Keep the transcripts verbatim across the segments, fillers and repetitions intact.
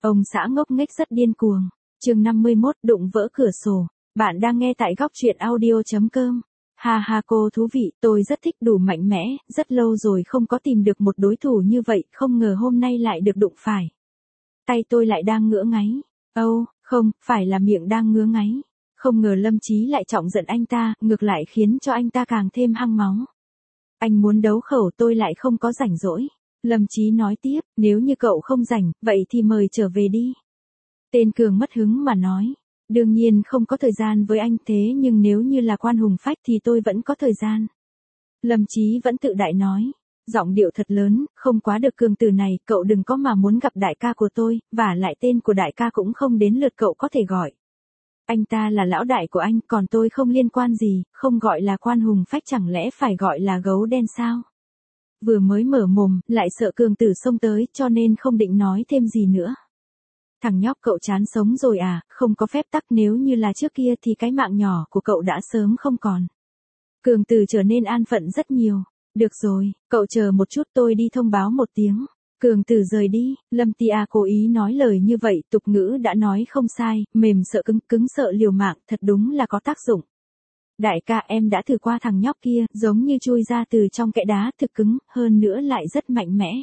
Ông xã ngốc nghếch rất điên cuồng. Chương năm mươi mốt đụng vỡ cửa sổ. Bạn đang nghe tại góc truyện audio chấm com. Ha ha cô thú vị, tôi rất thích đủ mạnh mẽ, rất lâu rồi không có tìm được một đối thủ như vậy, không ngờ hôm nay lại được đụng phải. Tay tôi lại đang ngứa ngáy. Âu, oh, không, phải là miệng đang ngứa ngáy. Không ngờ Lâm Chí lại trọng giận anh ta, ngược lại khiến cho anh ta càng thêm hăng máu. Anh muốn đấu khẩu tôi lại không có rảnh rỗi. Lâm Chí nói tiếp, nếu như cậu không rảnh, vậy thì mời trở về đi. Tên Cường mất hứng mà nói, đương nhiên không có thời gian với anh thế nhưng nếu như là Quan Hùng Phách thì tôi vẫn có thời gian. Lâm Chí vẫn tự đại nói, giọng điệu thật lớn, không quá được Cường từ này, cậu đừng có mà muốn gặp đại ca của tôi, và lại tên của đại ca cũng không đến lượt cậu có thể gọi. Anh ta là lão đại của anh, còn tôi không liên quan gì, không gọi là Quan Hùng Phách chẳng lẽ phải gọi là gấu đen sao? Vừa mới mở mồm, lại sợ Cường tử xông tới, cho nên không định nói thêm gì nữa. Thằng nhóc cậu chán sống rồi à, không có phép tắc, nếu như là trước kia thì cái mạng nhỏ của cậu đã sớm không còn. Cường tử trở nên an phận rất nhiều. Được rồi, cậu chờ một chút tôi đi thông báo một tiếng. Cường tử rời đi, Lâm Tia cố ý nói lời như vậy, tục ngữ đã nói không sai, mềm sợ cứng, cứng sợ liều mạng, thật đúng là có tác dụng. Đại ca em đã thử qua thằng nhóc kia, giống như chui ra từ trong kẽ đá, thực cứng, hơn nữa lại rất mạnh mẽ.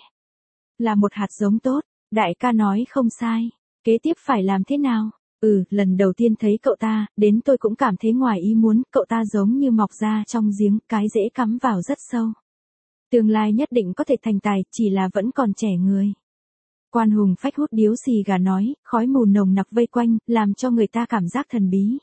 Là một hạt giống tốt, đại ca nói không sai. Kế tiếp phải làm thế nào? Ừ, lần đầu tiên thấy cậu ta, đến tôi cũng cảm thấy ngoài ý muốn, cậu ta giống như mọc ra trong giếng, cái rễ cắm vào rất sâu. Tương lai nhất định có thể thành tài, chỉ là vẫn còn trẻ người. Quan Hùng Phách hút điếu xì gà nói, khói mù nồng nặc vây quanh, làm cho người ta cảm giác thần bí.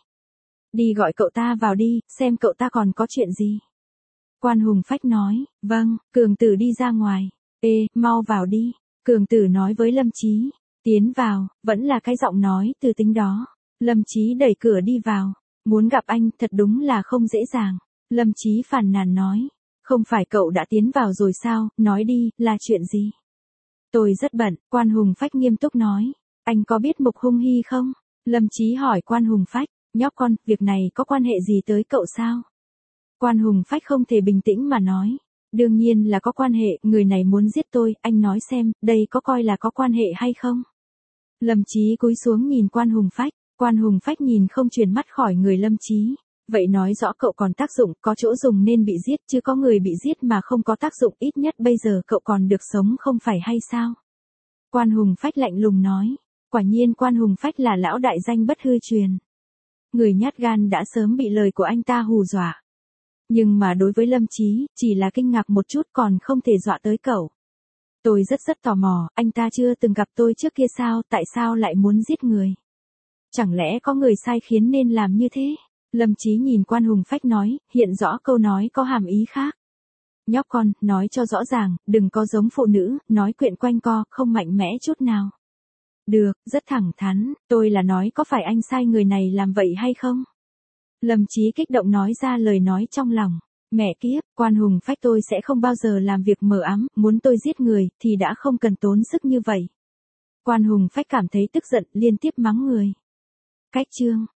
Đi gọi cậu ta vào đi, xem cậu ta còn có chuyện gì. Quan Hùng Phách nói, vâng, Cường tử đi ra ngoài. Ê, mau vào đi. Cường tử nói với Lâm Chí. Tiến vào, vẫn là cái giọng nói từ tính đó. Lâm Chí đẩy cửa đi vào. Muốn gặp anh, thật đúng là không dễ dàng. Lâm Chí phàn nàn nói. Không phải cậu đã tiến vào rồi sao, nói đi, là chuyện gì? Tôi rất bận, Quan Hùng Phách nghiêm túc nói. Anh có biết Mục Hung Hy không? Lâm Chí hỏi Quan Hùng Phách. Nhóc con, việc này có quan hệ gì tới cậu sao? Quan Hùng Phách không thể bình tĩnh mà nói. Đương nhiên là có quan hệ, người này muốn giết tôi, anh nói xem, đây có coi là có quan hệ hay không? Lâm Chí cúi xuống nhìn Quan Hùng Phách, Quan Hùng Phách nhìn không chuyển mắt khỏi người Lâm Chí. Vậy nói rõ cậu còn tác dụng, có chỗ dùng nên bị giết, chứ có người bị giết mà không có tác dụng, ít nhất bây giờ cậu còn được sống không phải hay sao? Quan Hùng Phách lạnh lùng nói, quả nhiên Quan Hùng Phách là lão đại danh bất hư truyền. Người nhát gan đã sớm bị lời của anh ta hù dọa. Nhưng mà đối với Lâm Chí, chỉ là kinh ngạc một chút còn không thể dọa tới cậu. Tôi rất rất tò mò, anh ta chưa từng gặp tôi trước kia sao, tại sao lại muốn giết người? Chẳng lẽ có người sai khiến nên làm như thế? Lâm Chí nhìn Quan Hùng Phách nói, hiện rõ câu nói có hàm ý khác. Nhóc con, nói cho rõ ràng, đừng có giống phụ nữ, nói quyện quanh co, không mạnh mẽ chút nào. Được, rất thẳng thắn, tôi là nói có phải anh sai người này làm vậy hay không? Lâm Chí kích động nói ra lời nói trong lòng. Mẹ kiếp, Quan Hùng Phách tôi sẽ không bao giờ làm việc mờ ám, muốn tôi giết người, thì đã không cần tốn sức như vậy. Quan Hùng Phách cảm thấy tức giận, liên tiếp mắng người. Cách chương.